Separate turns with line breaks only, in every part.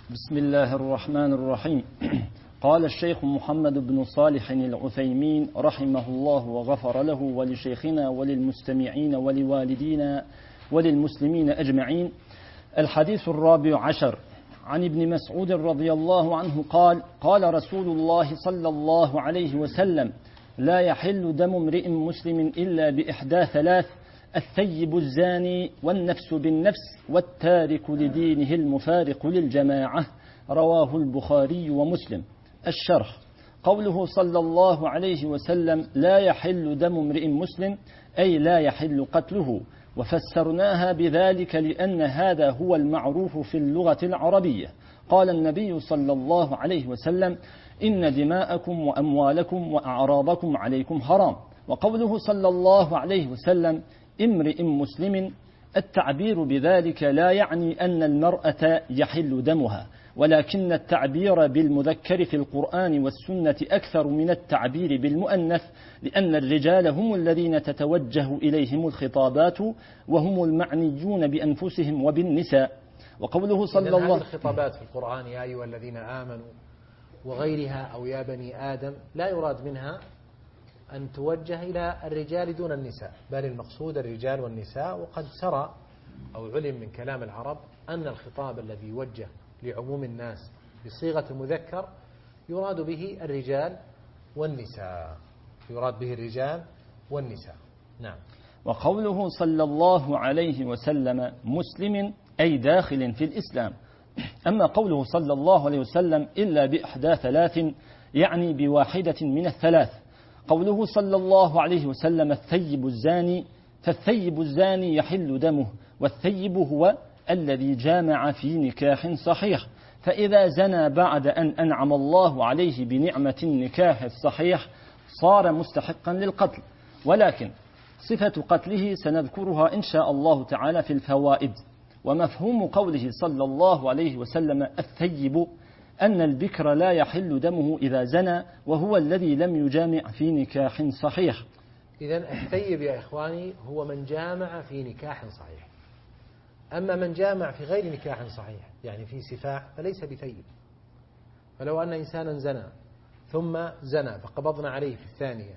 بسم الله الرحمن الرحيم. قال الشيخ محمد بن صالح العثيمين رحمه الله وغفر له ولشيخنا وللمستمعين ولوالدينا وللمسلمين أجمعين. الحديث الرابع عشر عن ابن مسعود رضي الله عنه قال: قال رسول الله صلى الله عليه وسلم: لا يحل دم امرئ مسلم إلا بإحدى ثلاث: الثيب الزاني، والنفس بالنفس، والتارك لدينه المفارق للجماعة. رواه البخاري ومسلم. الشرح: قوله صلى الله عليه وسلم لا يحل دم امرئ مسلم أي لا يحل قتله، وفسرناها بذلك لأن هذا هو المعروف في اللغة العربية. قال النبي صلى الله عليه وسلم: إن دماءكم وأموالكم وأعراضكم عليكم حرام. وقوله صلى الله عليه وسلم امرئ مسلم، التعبير بذلك لا يعني أن المرأة يحل دمها، ولكن التعبير بالمذكر في القرآن والسنة أكثر من التعبير بالمؤنث، لأن الرجال هم الذين تتوجه إليهم الخطابات وهم المعنيون بأنفسهم وبالنساء. وقوله صلى الله عليه وسلم
هذه الخطابات في القرآن يا أيها الذين آمنوا وغيرها أو يا بني آدم لا يراد منها أن توجه إلى الرجال دون النساء، بل المقصود الرجال والنساء. وقد سرى أو علم من كلام العرب أن الخطاب الذي يوجه لعموم الناس بصيغة المذكر يراد به الرجال والنساء، يراد به الرجال والنساء. نعم.
وقوله صلى الله عليه وسلم مسلم أي داخل في الإسلام. أما قوله صلى الله عليه وسلم إلا بإحدى ثلاث يعني بواحدة من الثلاث. قوله صلى الله عليه وسلم الثيب الزاني، فالثيب الزاني يحل دمه، والثيب هو الذي جامع في نكاح صحيح، فإذا زنى بعد أن أنعم الله عليه بنعمة النكاح الصحيح صار مستحقا للقتل، ولكن صفة قتله سنذكرها إن شاء الله تعالى في الفوائد. ومفهوم قوله صلى الله عليه وسلم الثيب أن البكر لا يحل دمه إذا زنى، وهو الذي لم يجامع في نكاح صحيح.
إذن الثيب يا إخواني هو من جامع في نكاح صحيح. أما من جامع في غير نكاح صحيح يعني في سفاح فليس بثيب. فلو أن إنسانا زنى ثم زنى فقبضنا عليه في الثانية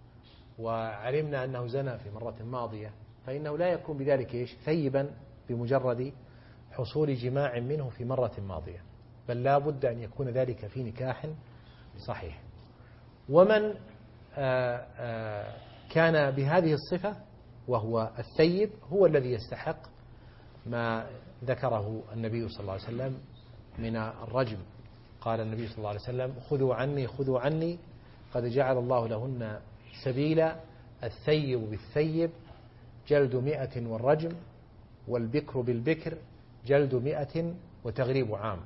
وعلمنا أنه زنى في مرة ماضية فإنه لا يكون بذلك ثيبا بمجرد حصول جماع منه في مرة ماضية، بل لا بد أن يكون ذلك في نكاح صحيح. ومن كان بهذه الصفة وهو الثيب هو الذي يستحق ما ذكره النبي صلى الله عليه وسلم من الرجم. قال النبي صلى الله عليه وسلم خذوا عني خذوا عني قد جعل الله لهن سبيلا، الثيب بالثيب جلد 100 والرجم، والبكر بالبكر جلد 100 وتغريب عام.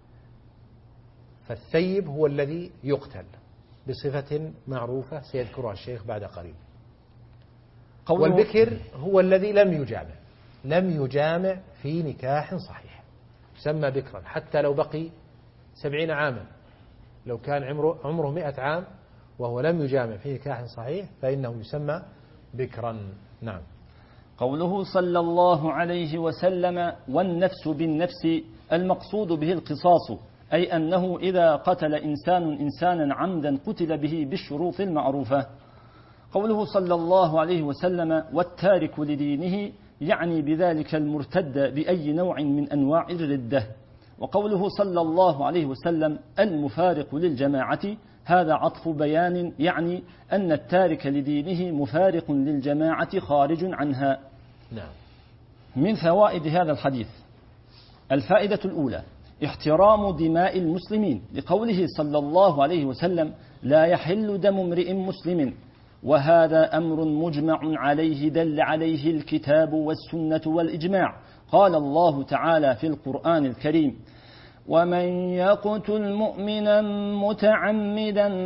فالثيب هو الذي يقتل بصفة معروفة سيذكرها الشيخ بعد قليل. والبكر هو الذي لم يجامع في نكاح صحيح يسمى بكرا، حتى لو بقي 70 عاما، لو كان عمره 100 عام وهو لم يجامع في نكاح صحيح فإنه يسمى بكرا. نعم.
قوله صلى الله عليه وسلم والنفس بالنفس، المقصود به القصاص، أي أنه إذا قتل إنسان إنسانا عمدا قتل به بالشروط المعروفة. قوله صلى الله عليه وسلم والتارك لدينه، يعني بذلك المرتد بأي نوع من أنواع الردة. وقوله صلى الله عليه وسلم المفارق للجماعة، هذا عطف بيان، يعني أن التارك لدينه مفارق للجماعة خارج عنها.
نعم.
من فوائد هذا الحديث: الفائدة الأولى احترام دماء المسلمين، لقوله صلى الله عليه وسلم لا يحل دم امرئ مسلم، وهذا أمر مجمع عليه دل عليه الكتاب والسنة والإجماع. قال الله تعالى في القرآن الكريم: ومن يقتل مؤمنا متعمدا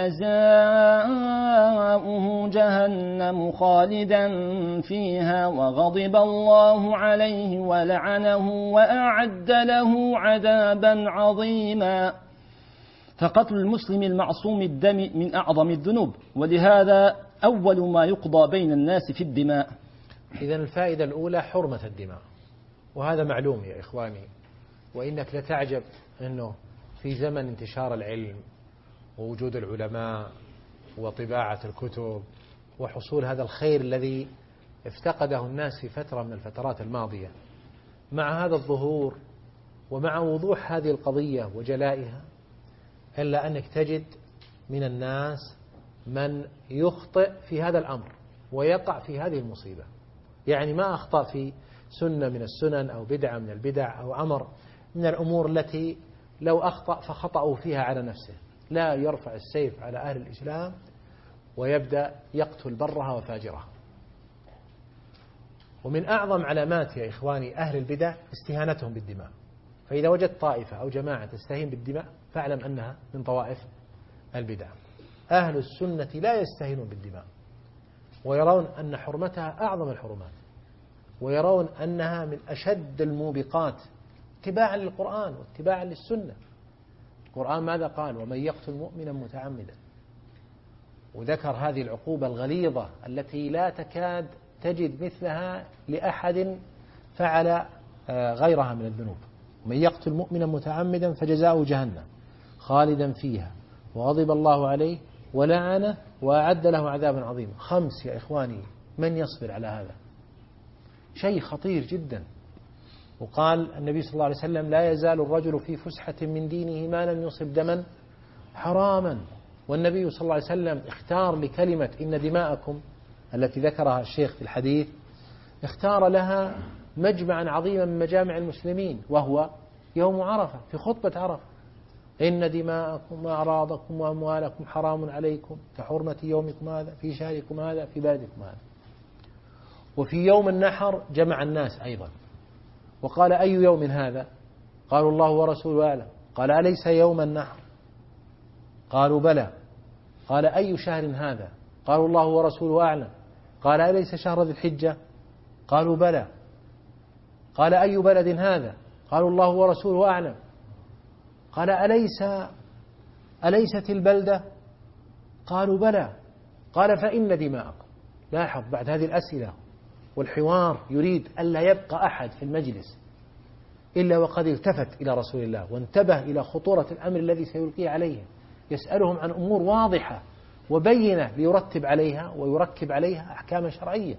فجزاؤه جهنم خالدا فيها وغضب الله عليه ولعنه وأعد له عذابا عظيما. فقتل المسلم المعصوم الدم من أعظم الذنوب، ولهذا أول ما يقضى بين الناس في الدماء.
إذن الفائدة الأولى حرمة الدماء، وهذا معلوم يا إخواني وإنك لتعجب أنه في زمن انتشار العلم ووجود العلماء وطباعة الكتب وحصول هذا الخير الذي افتقده الناس في فترة من الفترات الماضية، مع هذا الظهور ومع وضوح هذه القضية وجلائها، إلا أنك تجد من الناس من يخطئ في هذا الأمر ويقع في هذه المصيبة. يعني ما أخطأ في سنة من السنن أو بدعة من البدع أو أمر من الأمور التي لو أخطأ فخطأوا فيها على نفسه، لا يرفع السيف على أهل الإسلام ويبدأ يقتل برها وفاجرها. ومن أعظم علامات يا إخواني أهل البدع استهانتهم بالدماء. فإذا وجدت طائفة أو جماعة تستهين بالدماء فاعلم أنها من طوائف البدع. أهل السنة لا يستهينون بالدماء، ويرون أن حرمتها أعظم الحرمات، ويرون أنها من أشد الموبقات اتباعا للقرآن واتباعا للسنة. القرآن ماذا قال؟ ومن يقتل مؤمنا متعمدا، وذكر هذه العقوبة الغليظة التي لا تكاد تجد مثلها لأحد فعل غيرها من الذنوب. ومن يقتل مؤمنا متعمدا فجزاؤه جهنم خالدا فيها وغضب الله عليه ولعنه وأعد له عذابا عظيما. 5 يا إخواني، من يصبر على هذا؟ شيء خطير جدا. وقال النبي صلى الله عليه وسلم لا يزال الرجل في فسحة من دينه ما لم يصب دما حراما. والنبي صلى الله عليه وسلم اختار لكلمة إن دماءكم التي ذكرها الشيخ في الحديث، اختار لها مجمعا عظيما من مجامع المسلمين، وهو يوم عرفة، في خطبة عرفة: إن دماءكم وأعراضكم وأموالكم حرام عليكم كحرمة يومكم هذا في شهركم هذا في بلدكم هذا. وفي يوم النحر جمع الناس أيضا وقال أي يوم هذا؟ قالوا الله ورسوله أعلم. قال أليس يوم النحر؟ قالوا بلى. قال أي شهر هذا؟ قالوا الله ورسوله أعلم. قال أليس شهر ذي الحجة؟ قالوا بلى. قال أي بلد هذا؟ قالوا الله ورسوله أعلم. قال أليست البلدة؟ قالوا بلى. قال فإن دماءكم. لاحظ بعد هذه الأسئلة والحوار يريد ألا يبقى أحد في المجلس إلا وقد التفت إلى رسول الله وانتبه إلى خطورة الأمر الذي سيلقيه عليهم، يسألهم عن أمور واضحة وبينة ليرتب عليها ويركب عليها أحكام شرعية.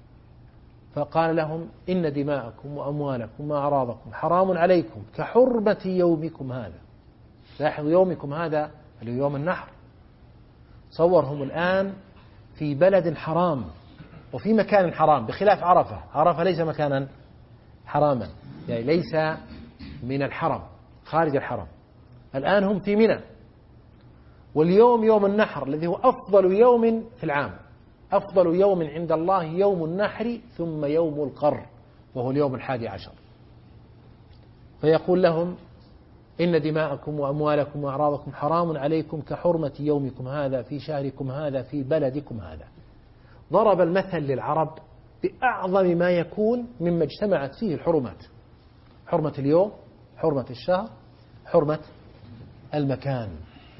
فقال لهم إن دماءكم وأموالكم وأعراضكم حرام عليكم كحرمة يومكم هذا. لاحظوا يومكم هذا اللي هو يوم النحر. صورهم الآن في بلد حرام وفي مكان حرام بخلاف عرفة. عرفة ليس مكانا حراما، يعني ليس من الحرم، خارج الحرم. الآن هم في منى، واليوم يوم النحر الذي هو أفضل يوم في العام. أفضل يوم عند الله يوم النحر ثم يوم القر وهو اليوم 11. فيقول لهم إن دماءكم وأموالكم وأعراضكم حرام عليكم كحرمة يومكم هذا في شهركم هذا في بلدكم هذا. ضرب المثل للعرب بأعظم ما يكون مما اجتمعت فيه الحرمات: حرمة اليوم، حرمة الشهر، حرمة المكان.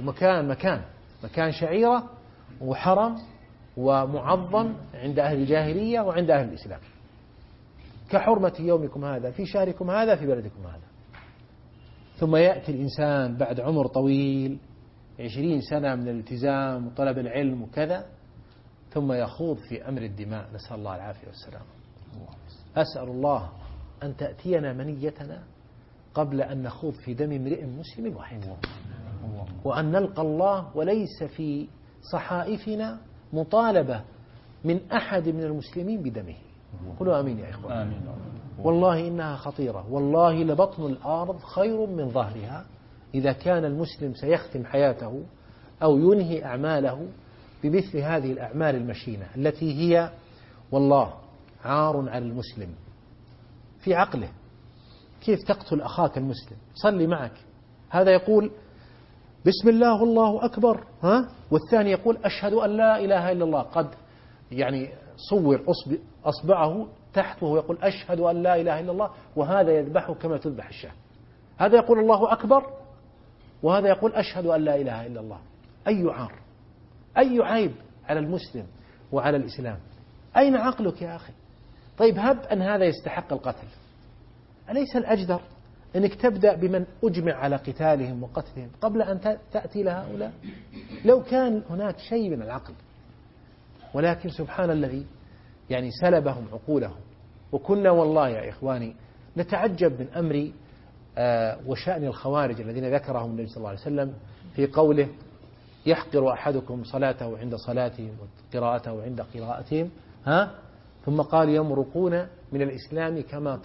ومكان شعيرة وحرم ومعظم عند أهل الجاهلية وعند أهل الإسلام، كحرمة يومكم هذا في شهركم هذا في بلدكم هذا. ثم يأتي الإنسان بعد عمر طويل 20 سنة من الالتزام وطلب العلم وكذا، ثم يخوض في أمر الدماء، نسأل الله العافية والسلام. أسأل الله أن تأتينا منيتنا قبل أن نخوض في دم امرئ مسلم واحد، وأن نلقى الله وليس في صحائفنا مطالبة من أحد من المسلمين بدمه. قولوا آمين يا إخوان. آمين. والله إنها خطيرة. والله لبطن الأرض خير من ظهرها إذا كان المسلم سيختم حياته أو ينهي أعماله بمثل هذه الأعمال المشينة التي هي والله عار على المسلم في عقله. كيف تقتل أخاك المسلم؟ صلي معك، هذا يقول بسم الله والله أكبر، والثاني يقول أشهد أن لا إله إلا الله. قد يعني صور أصبعه تحت وهو يقول أشهد أن لا إله إلا الله، وهذا يذبحه كما تذبح الشاة. هذا يقول الله أكبر وهذا يقول أشهد أن لا إله إلا الله. أي عار، أي عيب على المسلم وعلى الإسلام. أين عقلك يا أخي؟ طيب هب أن هذا يستحق القتل، أليس الأجدر أنك تبدأ بمن أجمع على قتالهم وقتلهم قبل أن تأتي لهؤلاء، لو كان هناك شيء من العقل. ولكن سبحان الذي يعني سلبهم عقولهم. وكنا والله يا إخواني نتعجب من أمر وشأن الخوارج الذين ذكرهم النبي صلى الله عليه وسلم في قوله: يحقر أحدكم صلاته عند صلاتهم وقراءته عند قراءتهم، ثم قال: يمرقون من الإسلام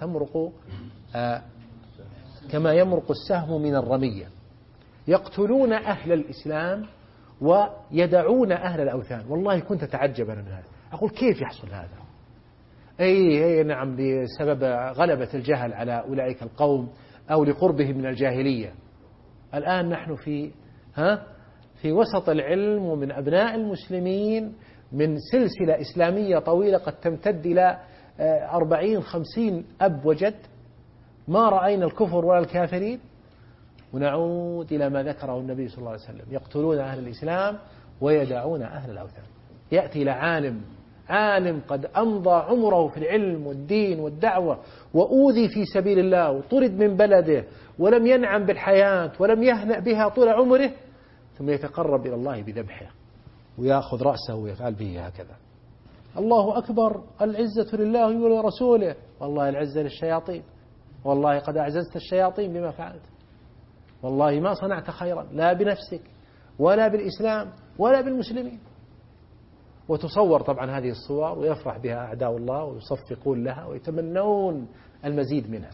كما يمرق السهم من الرمية، يقتلون أهل الإسلام ويدعون أهل الأوثان. والله كنت أتعجب من هذا، أقول كيف يحصل هذا؟ أي نعم، بسبب غلبة الجهل على أولئك القوم أو لقربهم من الجاهلية. الآن نحن في وسط العلم، ومن أبناء المسلمين، من سلسلة إسلامية طويلة قد تمتد إلى 40-50 أب وجد، ما رأينا الكفر ولا الكافرين. ونعود إلى ما ذكره النبي صلى الله عليه وسلم: يقتلون أهل الإسلام ويدعون أهل الأوثان. يأتي إلى عالم قد أمضى عمره في العلم والدين والدعوة، وأوذي في سبيل الله، وطرد من بلده، ولم ينعم بالحياة ولم يهنأ بها طول عمره، ثم يتقرب إلى الله بذبحه ويأخذ رأسه ويفعل به هكذا: الله أكبر، العزة لله ولرسوله. والله العزة للشياطين، والله قد أعززت الشياطين بما فعلت، والله ما صنعت خيرا لا بنفسك ولا بالإسلام ولا بالمسلمين. وتصور طبعا هذه الصور ويفرح بها أعداء الله ويصفقون لها ويتمنون المزيد منها.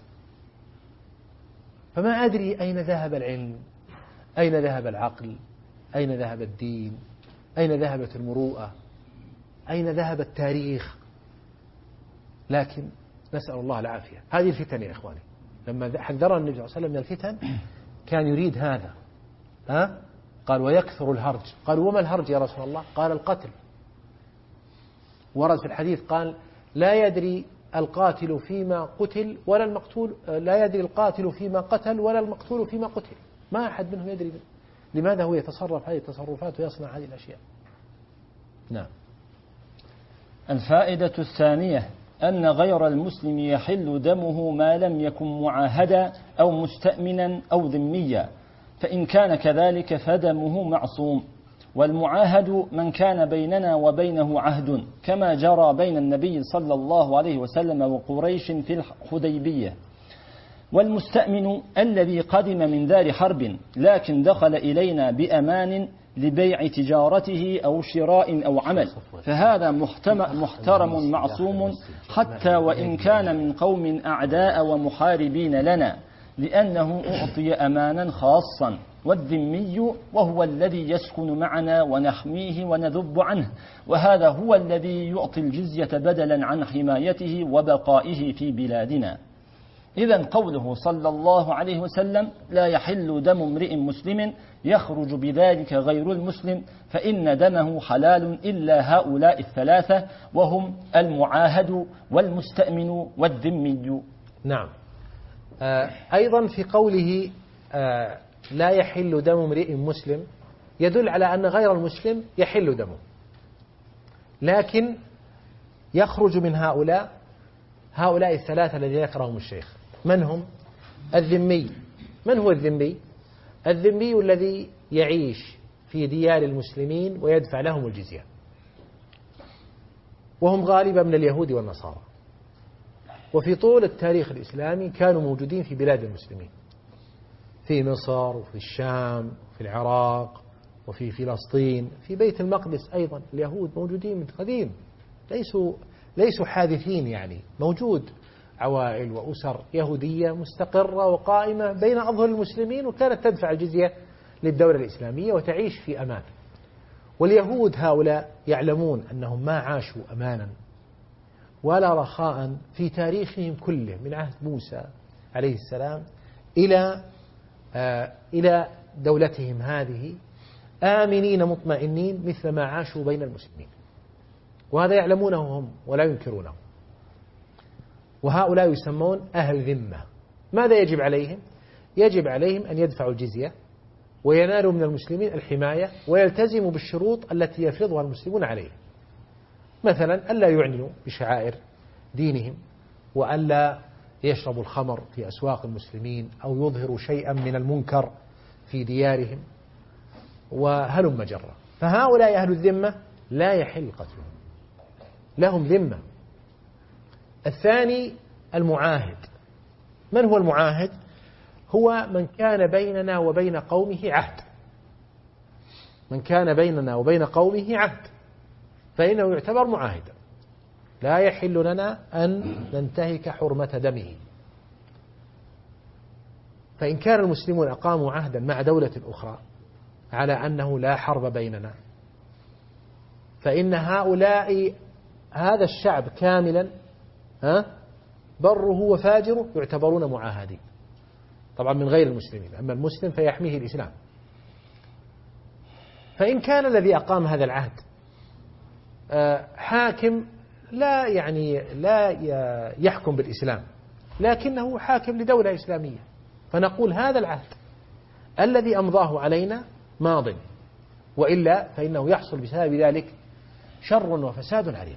فما أدري أين ذهب العلم، أين ذهب العقل، أين ذهب الدين، أين ذهبت المروءة، أين ذهب التاريخ. لكن نسأل الله العافية. هذه الفتن يا إخواني، لما حذرنا النبي صلى الله عليه وسلم من الفتن كان يريد هذا. قال: ويكثر الهرج. قالوا: وما الهرج يا رسول الله؟ قال: القتل. ورد في الحديث قال: لا يدري القاتل فيما قتل ولا المقتول، لا يدري القاتل فيما قتل ولا المقتول فيما قتل. ما أحد منهم يدري لماذا هو يتصرف هذه التصرفات ويصنع هذه الأشياء. نعم.
الفائدة الثانية: أن غير المسلم يحل دمه ما لم يكن معاهدا أو مستأمنا أو ذميا، فإن كان كذلك فدمه معصوم. والمعاهد من كان بيننا وبينه عهد، كما جرى بين النبي صلى الله عليه وسلم وقريش في الحديبية. والمستأمن الذي قدم من دار حرب لكن دخل إلينا بأمان لبيع تجارته أو شراء أو عمل، فهذا محترم معصوم، حتى وإن كان من قوم أعداء ومحاربين لنا، لأنه أعطي أمانا خاصا. والذمي وهو الذي يسكن معنا ونحميه ونذب عنه، وهذا هو الذي يعطي الجزية بدلا عن حمايته وبقائه في بلادنا. إذن قوله صلى الله عليه وسلم: لا يحل دم امرئ مسلم يخرج بذلك غير المسلم، فإن دمه حلال إلا هؤلاء الثلاثة، وهم المعاهد والمستأمن والذمي.
نعم. أيضا في قوله لا يحل دم امرئ مسلم يدل على أن غير المسلم يحل دمه، لكن يخرج من هؤلاء الثلاثة الذين ذكرهم الشيخ. من هم؟ الذمي. من هو الذمي؟ الذمي الذي يعيش في ديار المسلمين ويدفع لهم الجزية، وهم غالبا من اليهود والنصارى. وفي طول التاريخ الإسلامي كانوا موجودين في بلاد المسلمين، في مصر وفي الشام وفي العراق وفي فلسطين، في بيت المقدس أيضا اليهود موجودين من قديم، ليسوا حادثين، يعني موجود عوائل وأسر يهودية مستقرة وقائمة بين أظهر المسلمين، وكانت تدفع الجزية للدولة الإسلامية وتعيش في أمان. واليهود هؤلاء يعلمون أنهم ما عاشوا أمانا ولا رخاء في تاريخهم كله من عهد موسى عليه السلام إلى دولتهم هذه آمنين مطمئنين مثل ما عاشوا بين المسلمين، وهذا يعلمونه هم ولا ينكرونه. وهؤلاء يسمون أهل ذمة. ماذا يجب عليهم؟ يجب عليهم أن يدفعوا الجزية وينالوا من المسلمين الحماية ويلتزموا بالشروط التي يفرضها المسلمون عليهم، مثلا ألا يعلنوا بشعائر دينهم، وألا يشربوا الخمر في أسواق المسلمين أو يظهروا شيئا من المنكر في ديارهم وهلم جرة. فهؤلاء أهل الذمة لا يحل قتلهم، لهم ذمة. الثاني المعاهد. من هو المعاهد؟ هو من كان بيننا وبين قومه عهد، من كان بيننا وبين قومه عهد فإنه يعتبر معاهدا، لا يحل لنا أن ننتهك حرمة دمه. فإن كان المسلمون أقاموا عهدا مع دولة أخرى على أنه لا حرب بيننا، فإن هؤلاء هذا الشعب كاملا بره وفاجره يعتبرون معاهدين، طبعا من غير المسلمين. أما المسلم فيحميه الإسلام. فإن كان الذي أقام هذا العهد حاكم لا يحكم بالإسلام، لكنه حاكم لدولة إسلامية، فنقول هذا العهد الذي أمضاه علينا ماض، وإلا فإنه يحصل بسبب ذلك شر وفساد عريض.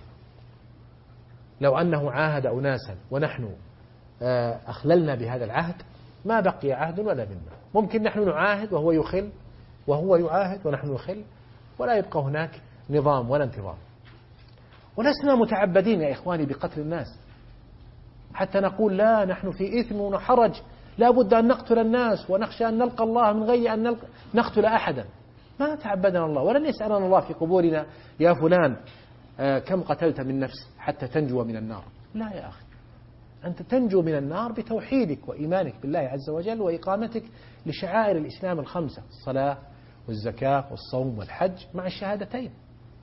لو أنه عاهد أناسا ونحن أخللنا بهذا العهد ما بقي عهد ولا ذمة. ممكن نحن نعاهد وهو يخل، وهو يعاهد ونحن نخل، ولا يبقى هناك نظام ولا انتظام. ولسنا متعبدين يا إخواني بقتل الناس حتى نقول لا نحن في إثم وحرج لا بد أن نقتل الناس ونخشى أن نلقى الله من غير أن نقتل أحدا. ما تعبدنا الله، ولن يسألنا الله في قبورنا يا فلان كم قتلت من نفس حتى تنجو من النار. لا يا أخي، أنت تنجو من النار بتوحيدك وإيمانك بالله عز وجل وإقامتك لشعائر الإسلام الخمسة: الصلاة والزكاة والصوم والحج مع الشهادتين.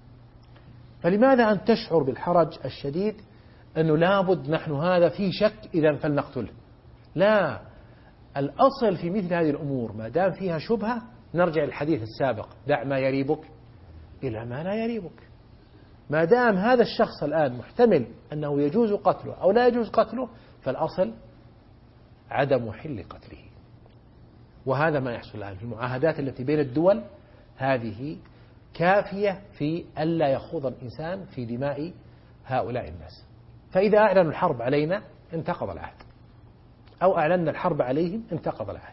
فلماذا أن تشعر بالحرج الشديد أنه لابد نحن هذا في شك إذا فلنقتله؟ لا، الأصل في مثل هذه الأمور ما دام فيها شبهة نرجع للحديث السابق: دع ما يريبك إلى ما لا يريبك. ما دام هذا الشخص الآن محتمل أنه يجوز قتله أو لا يجوز قتله فالأصل عدم حل قتله. وهذا ما يحصل الآن في المعاهدات التي بين الدول، هذه كافية في ألا يخوض الإنسان في دماء هؤلاء الناس. فإذا أعلنوا الحرب علينا انتقض العهد، أو أعلنا الحرب عليهم انتقض العهد.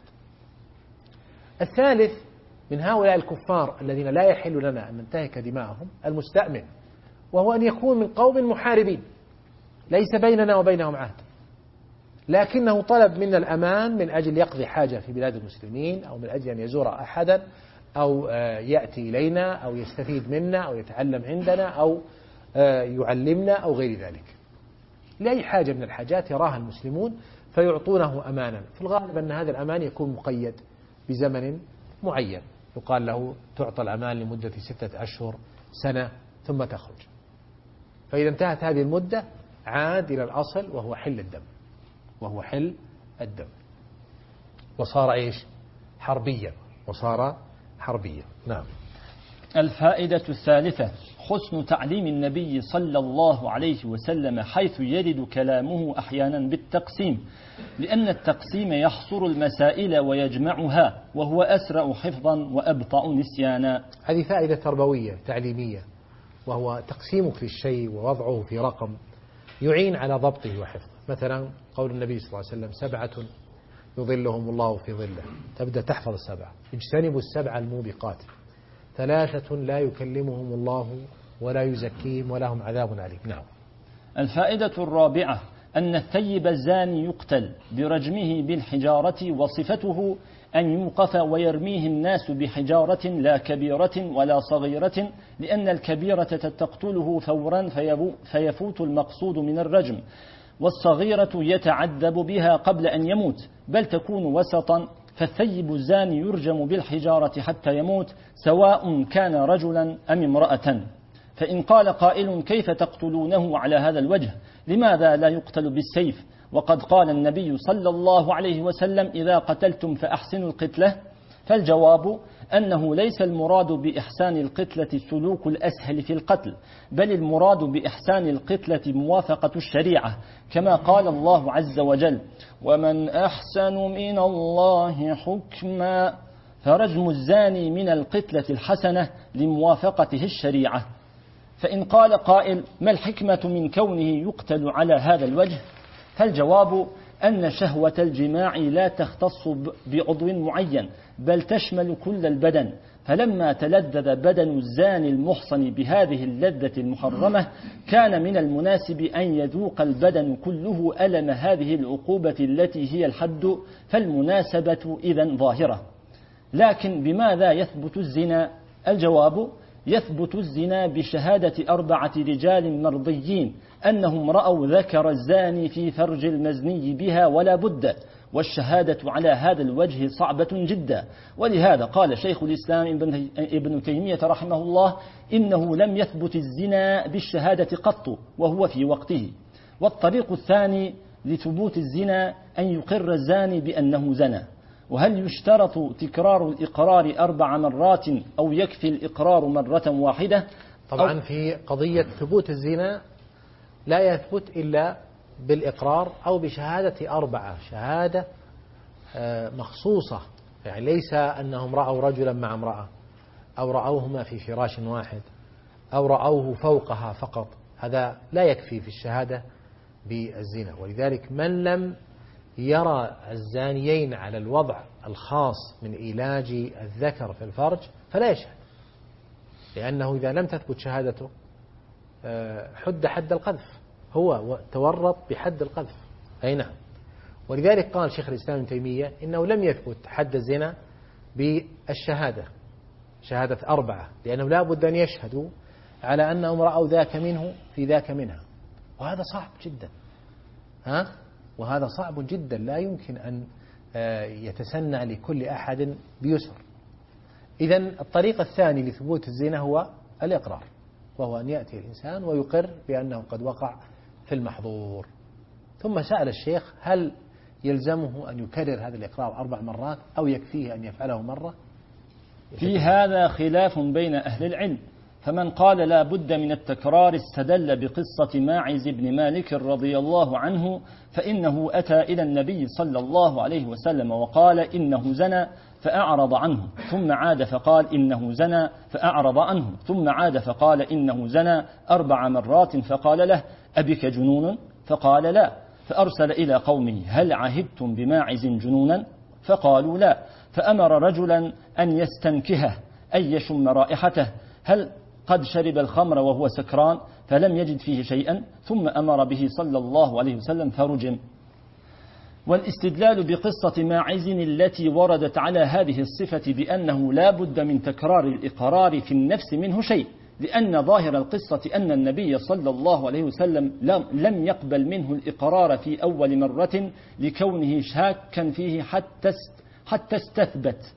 الثالث من هؤلاء الكفار الذين لا يحل لنا أن ننتهك دماءهم المستأمن، وهو أن يكون من قوم محاربين ليس بيننا وبينهم عهد، لكنه طلب منا الأمان من أجل يقضي حاجة في بلاد المسلمين، أو من أجل أن يزور أحدا، أو يأتي إلينا، أو يستفيد منا، أو يتعلم عندنا، أو يعلمنا، أو غير ذلك. لأي حاجة من الحاجات يراها المسلمون فيعطونه أمانا. في الغالب أن هذا الأمان يكون مقيد بزمن معين، يقال له تعطى الأمان لمدة 6 أشهر سنة ثم تخرج. فإذا انتهت هذه المدة عاد إلى الأصل وهو حل الدم، وهو حل الدم، وصار إيش؟ حربيا، وصار حربيا. نعم.
الفائدة الثالثة: حسن تعليم النبي صلى الله عليه وسلم، حيث يرد كلامه أحيانا بالتقسيم، لأن التقسيم يحصر المسائل ويجمعها، وهو أسرع حفظا وأبطأ نسيانا.
هذه فائدة تربوية تعليمية، وهو تقسيمك للشيء ووضعه في رقم يعين على ضبطه وحفظه. مثلا قول النبي صلى الله عليه وسلم: 7 يظلهم الله في ظله. تبدأ تحفظ السبعة: اجتنبوا 7 الموبقات، 3 لا يكلمهم الله ولا يزكيهم ولهم عذاب أليم. نعم.
الفائدة الرابعة: أن الثيب الزاني يقتل برجمه بالحجارة، وصفته أن يوقف ويرميه الناس بحجارة لا كبيرة ولا صغيرة، لأن الكبيرة تقتله فورا فيفوت المقصود من الرجم، والصغيرة يتعذب بها قبل أن يموت، بل تكون وسطا. فالثيب الزاني يرجم بالحجارة حتى يموت، سواء كان رجلا أم امرأة. فإن قال قائل: كيف تقتلونه على هذا الوجه؟ لماذا لا يقتل بالسيف؟ وقد قال النبي صلى الله عليه وسلم: إذا قتلتم فأحسنوا القتلة. فالجواب أنه ليس المراد بإحسان القتلة سلوك الأسهل في القتل، بل المراد بإحسان القتلة موافقة الشريعة، كما قال الله عز وجل: ومن أحسن من الله حكما. فرجم الزاني من القتلة الحسنة لموافقته الشريعة. فإن قال قائل: ما الحكمة من كونه يقتل على هذا الوجه؟ فالجواب: أن شهوة الجماع لا تختص بعضو معين بل تشمل كل البدن، فلما تلذذ بدن الزاني المحصن بهذه اللذة المحرمة كان من المناسب أن يذوق البدن كله ألم هذه العقوبة التي هي الحد، فالمناسبة إذن ظاهرة. لكن بماذا يثبت الزنا؟ الجواب: يثبت الزنا بشهادة 4 رجال مرضيين أنهم رأوا ذكر الزاني في فرج المزني بها ولا بد، والشهادة على هذا الوجه صعبة جدا. ولهذا قال شيخ الإسلام ابن تيمية رحمه الله: إنه لم يثبت الزنا بالشهادة قط وهو في وقته. والطريق الثاني لثبوت الزنا أن يقر الزاني بأنه زنى. وهل يشترط تكرار الإقرار 4 مرات أو يكفي الإقرار مرة واحدة؟
طبعا في قضية ثبوت الزنا لا يثبت إلا بالإقرار أو بشهادة 4، شهادة مخصوصة، يعني ليس أنهم رأوا رجلا مع امرأة أو رأوهما في فراش واحد أو رأوه فوقها فقط، هذا لا يكفي في الشهادة بالزنا. ولذلك من لم يرى الزانيين على الوضع الخاص من إيلاج الذكر في الفرج فلا يشهد، لأنه إذا لم تثبت شهادته حد القذف، هو تورط بحد القذف. أي نعم. ولذلك قال شيخ الإسلام ابن تيمية إنه لم يثبت حد الزنا بالشهادة، شهادة 4، لأنه لا بد أن يشهدوا على أنهم رأوا ذاك منه في ذاك منها، وهذا صعب جدا. وهذا صعب جدا، لا يمكن أن يتسنى لكل أحد بيسر. إذن الطريق الثاني لثبوت الزنا هو الإقرار، وهو أن يأتي الإنسان ويقر بأنه قد وقع في المحظور. ثم سأل الشيخ: هل يلزمه أن يكرر هذا الإقرار 4 مرات أو يكفيه أن يفعله مرة؟
في هذا خلاف بين أهل العلم، فمن قال لا بد من التكرار استدل بقصة ماعز بن مالك رضي الله عنه، فإنه أتى إلى النبي صلى الله عليه وسلم وقال إنه زنى فأعرض عنه، ثم عاد فقال إنه زنى فأعرض عنه، ثم عاد فقال إنه زنى 4 مرات، فقال له: أبك جنون؟ فقال: لا. فأرسل إلى قومه: هل عهدتم بماعز جنونا؟ فقالوا: لا. فأمر رجلا أن يستنكهه أي يشم رائحته، هل قد شرب الخمر وهو سكران؟ فلم يجد فيه شيئا، ثم أمر به صلى الله عليه وسلم فرجم. والاستدلال بقصة ماعز التي وردت على هذه الصفة بأنه لا بد من تكرار الإقرار في النفس منه شيء، لأن ظاهر القصة أن النبي صلى الله عليه وسلم لم يقبل منه الإقرار في أول مرة لكونه شاكا فيه حتى استثبت.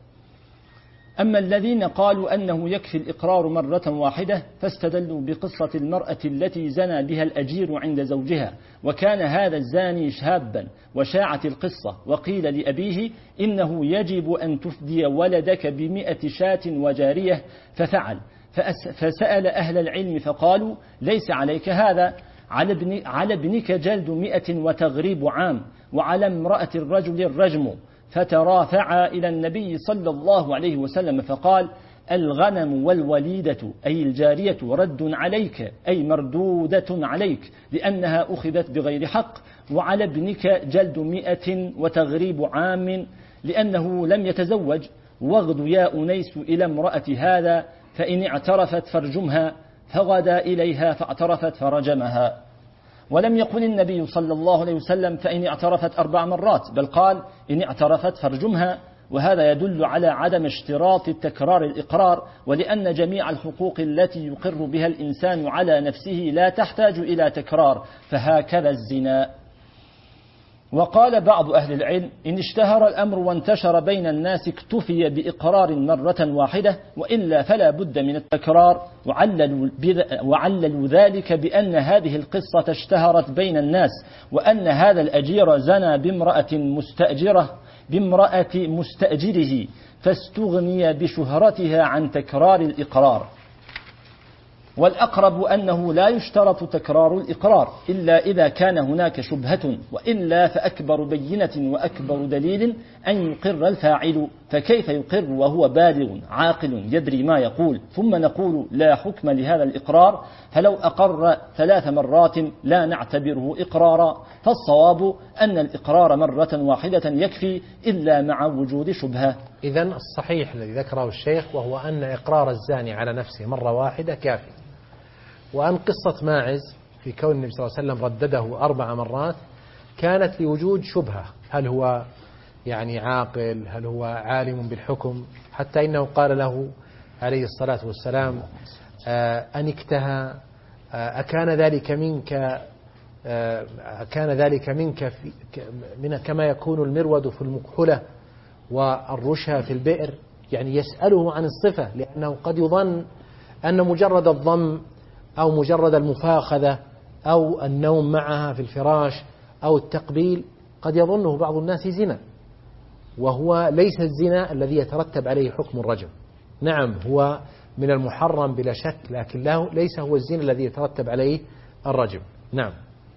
أما الذين قالوا أنه يكفي الإقرار مرة واحدة فاستدلوا بقصة المرأة التي زنى بها الأجير عند زوجها، وكان هذا الزاني شابا، وشاعت القصة، وقيل لأبيه إنه يجب أن تفدي ولدك ب100 شاة وجارية، ففعل. فسأل أهل العلم فقالوا: ليس عليك هذا، على ابنك جلد 100 وتغريب عام، وعلى امرأة الرجل الرجم. فترافعا إلى النبي صلى الله عليه وسلم فقال: الغنم والوليدة أي الجارية رد عليك، أي مردودة عليك، لأنها أخذت بغير حق، وعلى ابنك جلد 100 وتغريب عام لأنه لم يتزوج. واغد يا أنيس إلى امرأة هذا، فإن اعترفت فارجمها. فغدا إليها فاعترفت فرجمها. ولم يقل النبي صلى الله عليه وسلم فإن اعترفت 4 مرات، بل قال: إن اعترفت فارجمها. وهذا يدل على عدم اشتراط التكرار الإقرار، ولأن جميع الحقوق التي يقر بها الإنسان على نفسه لا تحتاج إلى تكرار، فهكذا الزنا. وقال بعض أهل العلم: إن اشتهر الأمر وانتشر بين الناس اكتفي بإقرار مرة واحدة، وإلا فلا بد من التكرار. وعللوا ذلك بأن هذه القصة اشتهرت بين الناس، وأن هذا الأجير زنى بامرأة مستأجره، فاستغني بشهرتها عن تكرار الإقرار. والأقرب أنه لا يشترط تكرار الإقرار إلا إذا كان هناك شبهة، وإلا فأكبر بينة وأكبر دليل أن يقر الفاعل، فكيف يقر وهو بالغ عاقل يدري ما يقول ثم نقول لا حكم لهذا الإقرار؟ فلو أقر 3 مرات لا نعتبره إقرارا، فالصواب أن الإقرار مرة واحدة يكفي إلا مع وجود شبهة.
إذن الصحيح الذي ذكره الشيخ وهو أن إقرار الزاني على نفسه مرة واحدة كافي، وأن قصة ماعز في كون النبي صلى الله عليه وسلم ردده 4 مرات كانت لوجود شبهة، هل هو يعني عاقل، هل هو عالم بالحكم، حتى إنه قال له عليه الصلاة والسلام أنكتها أكان ذلك منك كما يكون المرود في المكحلة والرشا في البئر، يعني يسأله عن الصفة، لأنه قد يظن أن مجرد الضم أو مجرد المفاخذة أو النوم معها في الفراش أو التقبيل قد يظنه بعض الناس زنا، وهو ليس الزنا الذي يترتب عليه حكم الرجم. نعم هو من المحرم بلا شك، لكن ليس هو الزنا الذي يترتب عليه الرجم. نعم.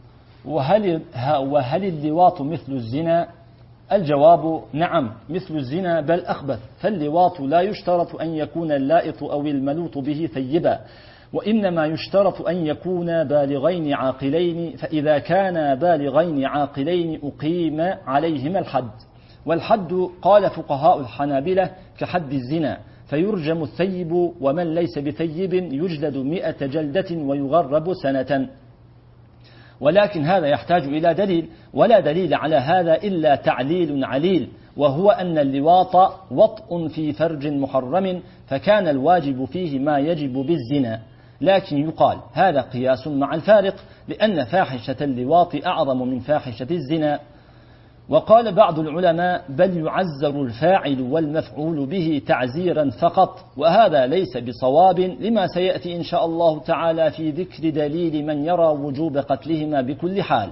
وهل اللواط مثل الزنا؟ الجواب نعم مثل الزنا بل أخبث، فاللواط لا يشترط أن يكون اللائط أو الملوط به ثيبا، وإنما يشترط أن يكون بالغين عاقلين، فإذا كان بالغين عاقلين أقيم عليهما الحد. والحد قال فقهاء الحنابلة كحد الزنا، فيرجم الثيب، ومن ليس بثيب يجلد 100 جلدة ويغرب سنة. ولكن هذا يحتاج إلى دليل، ولا دليل على هذا إلا تعليل عليل، وهو أن اللواط وطء في فرج محرم، فكان الواجب فيه ما يجب بالزنا. لكن يقال هذا قياس مع الفارق، لأن فاحشة اللواط أعظم من فاحشة الزنا. وقال بعض العلماء بل يعزر الفاعل والمفعول به تعزيرا فقط، وهذا ليس بصواب، لما سيأتي إن شاء الله تعالى في ذكر دليل من يرى وجوب قتلهما بكل حال.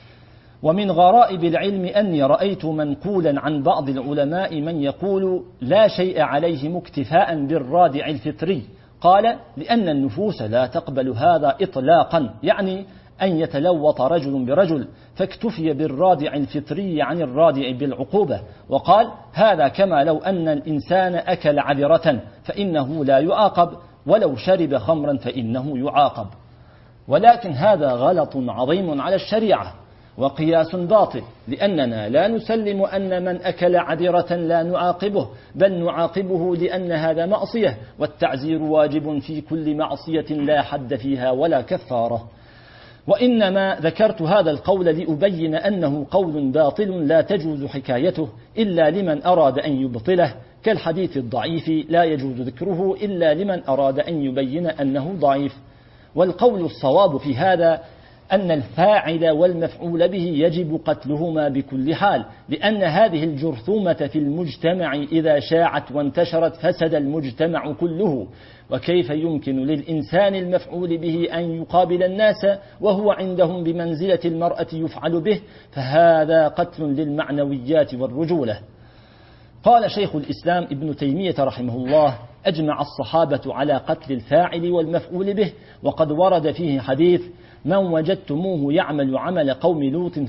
ومن غرائب العلم أني رأيت منقولا عن بعض العلماء من يقول لا شيء عليهم اكتفاء بالرادع الفطري، قال لأن النفوس لا تقبل هذا إطلاقا، يعني أن يتلوط رجل برجل، فاكتفي بالرادع الفطري عن الرادع بالعقوبة. وقال هذا كما لو أن الإنسان أكل عذرة فإنه لا يعاقب، ولو شرب خمرا فإنه يعاقب. ولكن هذا غلط عظيم على الشريعة وقياس باطل، لأننا لا نسلم أن من أكل عذرة لا نعاقبه، بل نعاقبه لأن هذا معصية، والتعزير واجب في كل معصية لا حد فيها ولا كفارة. وإنما ذكرت هذا القول لأبين أنه قول باطل لا تجوز حكايته إلا لمن أراد أن يبطله، كالحديث الضعيف لا يجوز ذكره إلا لمن أراد أن يبين أنه ضعيف. والقول الصواب في هذا أن الفاعل والمفعول به يجب قتلهما بكل حال، لأن هذه الجرثومة في المجتمع إذا شاعت وانتشرت فسد المجتمع كله. وكيف يمكن للإنسان المفعول به أن يقابل الناس وهو عندهم بمنزلة المرأة يفعل به؟ فهذا قتل للمعنويات والرجولة. قال شيخ الإسلام ابن تيمية رحمه الله أجمع الصحابة على قتل الفاعل والمفعول به، وقد ورد فيه حديث من وجدتموه يعمل عمل قوم لوط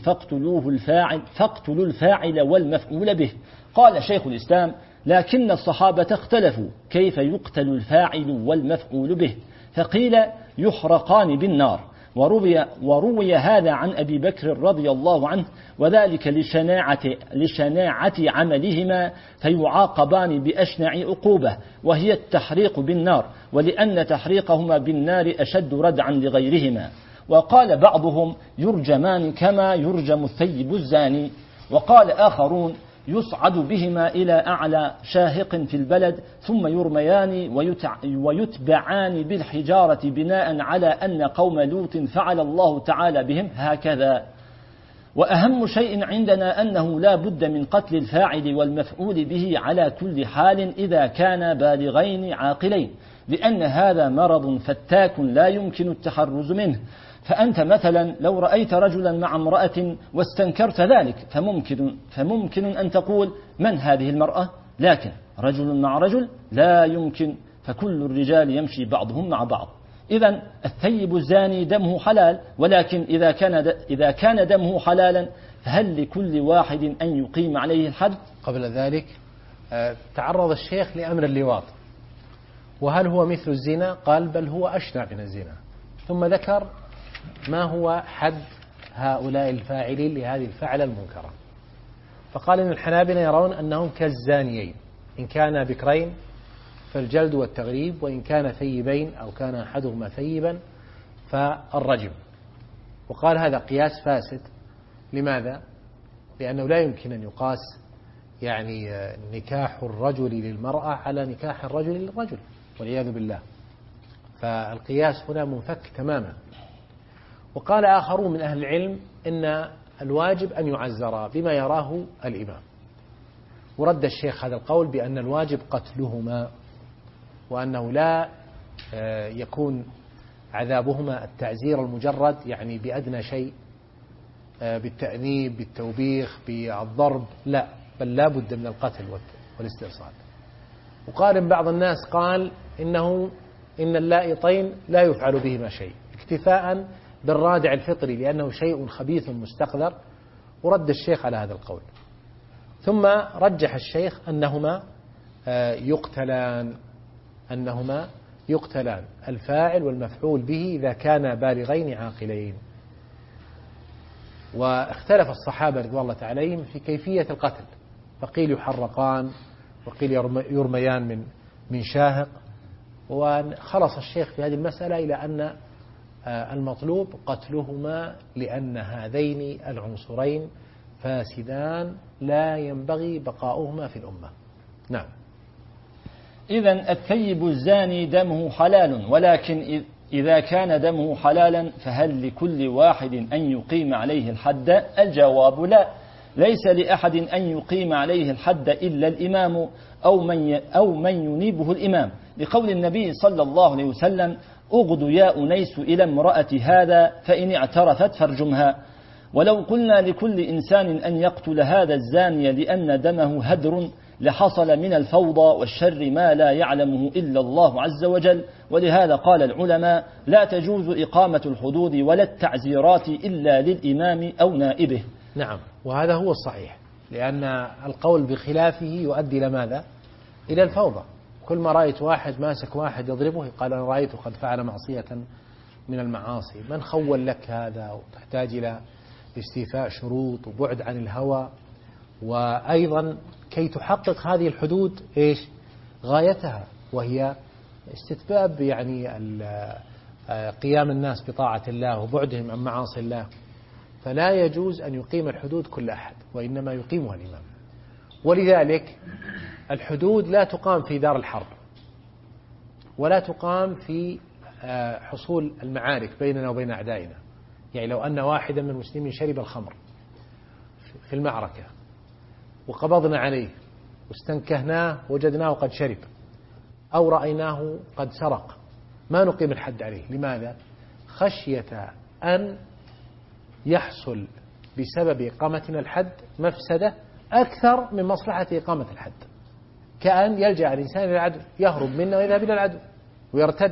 فاقتلوا الفاعل والمفعول به. قال شيخ الإسلام لكن الصحابة اختلفوا كيف يقتل الفاعل والمفعول به، فقيل يحرقان بالنار، وروي هذا عن أبي بكر رضي الله عنه، وذلك لشناعة عملهما، فيعاقبان بأشنع عقوبة وهي التحريق بالنار، ولأن تحريقهما بالنار أشد ردعا لغيرهما. وقال بعضهم يرجمان كما يرجم الثيب الزاني. وقال آخرون يصعد بهما إلى أعلى شاهق في البلد ثم يرميان ويتبعان بالحجارة بناء على أن قوم لوط فعل الله تعالى بهم هكذا. وأهم شيء عندنا أنه لا بد من قتل الفاعل والمفعول به على كل حال إذا كان بالغين عاقلين، لأن هذا مرض فتاك لا يمكن التحرز منه. فأنت مثلا لو رأيت رجلا مع امرأة واستنكرت ذلك فممكن أن تقول من هذه المرأة، لكن رجل مع رجل لا يمكن، فكل الرجال يمشي بعضهم مع بعض. إذن الثيب الزاني دمه حلال، ولكن إذا كان دمه حلالا فهل لكل واحد أن يقيم عليه الحد؟
قبل ذلك تعرض الشيخ لأمر اللواط، وهل هو مثل الزنا؟ قال بل هو أشنع من الزنا. ثم ذكر ما هو حد هؤلاء الفاعلين لهذه الفعلة المنكرة، فقال إن الحنابلة يرون أنهم كالزانيين، إن كان بكرين فالجلد والتغريب، وإن كان ثيبين أو كان أحدهما ثيبا فالرجم. وقال هذا قياس فاسد. لماذا؟ لأنه لا يمكن أن يقاس يعني نكاح الرجل للمرأة على نكاح الرجل للرجل والعياذ بالله، فالقياس هنا منفك تماما. وقال آخرون من أهل العلم إن الواجب أن يعزر بما يراه الإمام، ورد الشيخ هذا القول بأن الواجب قتلهما، وأنه لا يكون عذابهما التعزير المجرد يعني بأدنى شيء بالتأنيب بالتوبيخ بالضرب، لا، بل لا بد من القتل والاستئصال. وقال بعض الناس قال إن اللائطين لا يفعل بهما شيء اكتفاء بالرادع الفطري لأنه شيء خبيث مستقذر، ورد الشيخ على هذا القول. ثم رجح الشيخ أنهما يقتلان الفاعل والمفعول به إذا كانا بالغين عاقلين. واختلف الصحابة رضوان الله عليهم في كيفية القتل، فقيل يحرقان وقيل يرميان من شاهق. وخلص الشيخ في هذه المسألة إلى أن المطلوب قتلهما لأن هذين العنصرين فاسدان لا ينبغي بقاؤهما في الأمة. نعم.
إذن الثيب الزاني دمه حلال، ولكن إذا كان دمه حلالا فهل لكل واحد أن يقيم عليه الحد؟ الجواب لا، ليس لأحد أن يقيم عليه الحد إلا الإمام أو من ينيبه الإمام، لقول النبي صلى الله عليه وسلم: أغد يا أنيس إلى امرأة هذا فإن اعترفت فارجمها. ولو قلنا لكل إنسان أن يقتل هذا الزاني لأن دمه هدر لحصل من الفوضى والشر ما لا يعلمه إلا الله عز وجل. ولهذا قال العلماء: لا تجوز إقامة الحدود ولا التعزيرات إلا للإمام أو نائبه.
نعم، وهذا هو الصحيح، لأن القول بخلافه يؤدي إلى ماذا؟ إلى الفوضى. كل ما رأيت واحد ماسك واحد يضربه قال أنا رأيته قد فعل معصية من المعاصي. من خول لك هذا؟ وتحتاج إلى استيفاء شروط وبعد عن الهوى، وأيضا كي تحقق هذه الحدود إيش غايتها؟ وهي استتباب يعني قيام الناس بطاعة الله وبعدهم عن معاصي الله. فلا يجوز أن يقيم الحدود كل أحد، وإنما يقيمها الإمام. ولذلك الحدود لا تقام في دار الحرب، ولا تقام في حصول المعارك بيننا وبين أعدائنا. يعني لو أن واحدا من المسلمين شرب الخمر في المعركة وقبضنا عليه واستنكهناه وجدناه قد شرب، أو رأيناه قد سرق، ما نقيم الحد عليه. لماذا؟ خشية أن يحصل بسبب إقامتنا الحد مفسدة أكثر من مصلحة إقامة الحد، كأن يلجأ الإنسان إلى العدو، يهرب منا ويذهب إلى العدو ويرتد.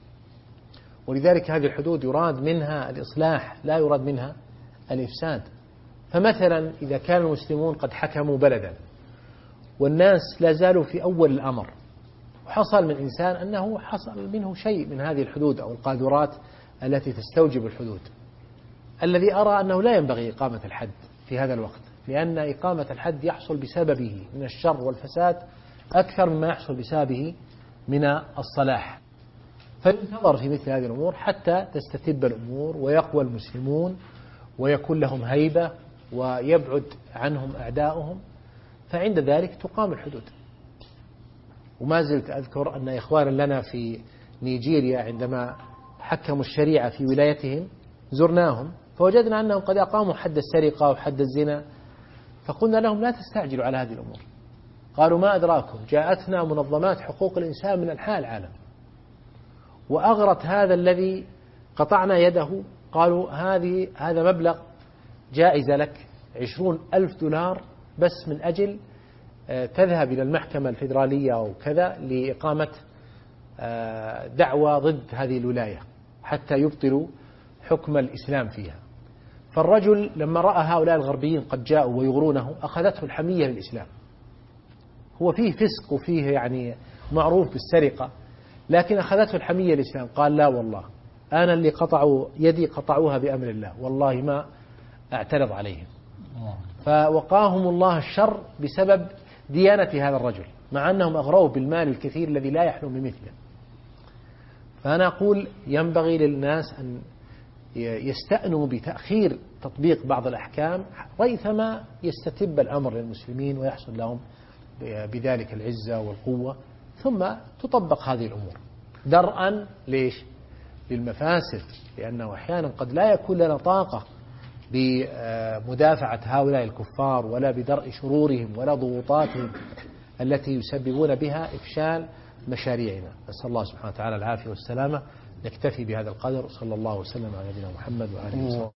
ولذلك هذه الحدود يراد منها الإصلاح، لا يراد منها الإفساد. فمثلا إذا كان المسلمون قد حكموا بلدا والناس لا زالوا في أول الأمر، وحصل من إنسان أنه حصل منه شيء من هذه الحدود أو القاذورات التي تستوجب الحدود، الذي أرى أنه لا ينبغي إقامة الحد في هذا الوقت، لأن إقامة الحد يحصل بسببه من الشر والفساد أكثر مما يحصل بسببه من الصلاح. فينتظر في مثل هذه الأمور حتى تستتب الأمور ويقوى المسلمون ويكون لهم هيبة ويبعد عنهم أعداؤهم، فعند ذلك تقام الحدود. وما زلت أذكر أن إخوانا لنا في نيجيريا عندما حكموا الشريعة في ولايتهم زرناهم فوجدنا أنهم قد أقاموا حد السرقة وحد الزنا، فقلنا لهم لا تستعجلوا على هذه الأمور. قالوا ما أدراكم، جاءتنا منظمات حقوق الإنسان من أنحاء العالم وأغرت هذا الذي قطعنا يده، قالوا هذا مبلغ جائزة لك 20,000 دولار بس من أجل تذهب إلى المحكمة الفيدرالية أو كذا لإقامة دعوة ضد هذه الولاية حتى يبطلوا حكم الإسلام فيها. فالرجل لما رأى هؤلاء الغربيين قد جاءوا ويغرونه أخذته الحمية للإسلام، هو فيه فسق وفيه يعني معروف بالسرقة، لكن أخذته الحمية الإسلام، قال لا والله أنا اللي قطعوا يدي قطعوها بأمر الله، والله ما أعترض عليهم. فوقاهم الله الشر بسبب ديانة هذا الرجل، مع أنهم أغروه بالمال الكثير الذي لا يحلم بمثله. فأنا أقول ينبغي للناس أن يستأنوا بتأخير تطبيق بعض الأحكام ريثما يستتب الأمر للمسلمين ويحصل لهم بذلك العزة والقوة، ثم تطبق هذه الأمور درءا ليش؟ للمفاسد، لأنه أحيانا قد لا يكون لنا طاقة بمدافعة هؤلاء الكفار ولا بدرء شرورهم ولا ضغوطاتهم التي يسببون بها إفشال مشاريعنا. نسأل الله سبحانه وتعالى العافية والسلامة. نكتفي بهذا القدر، صلى الله وسلم على نبينا محمد وآله وسلم.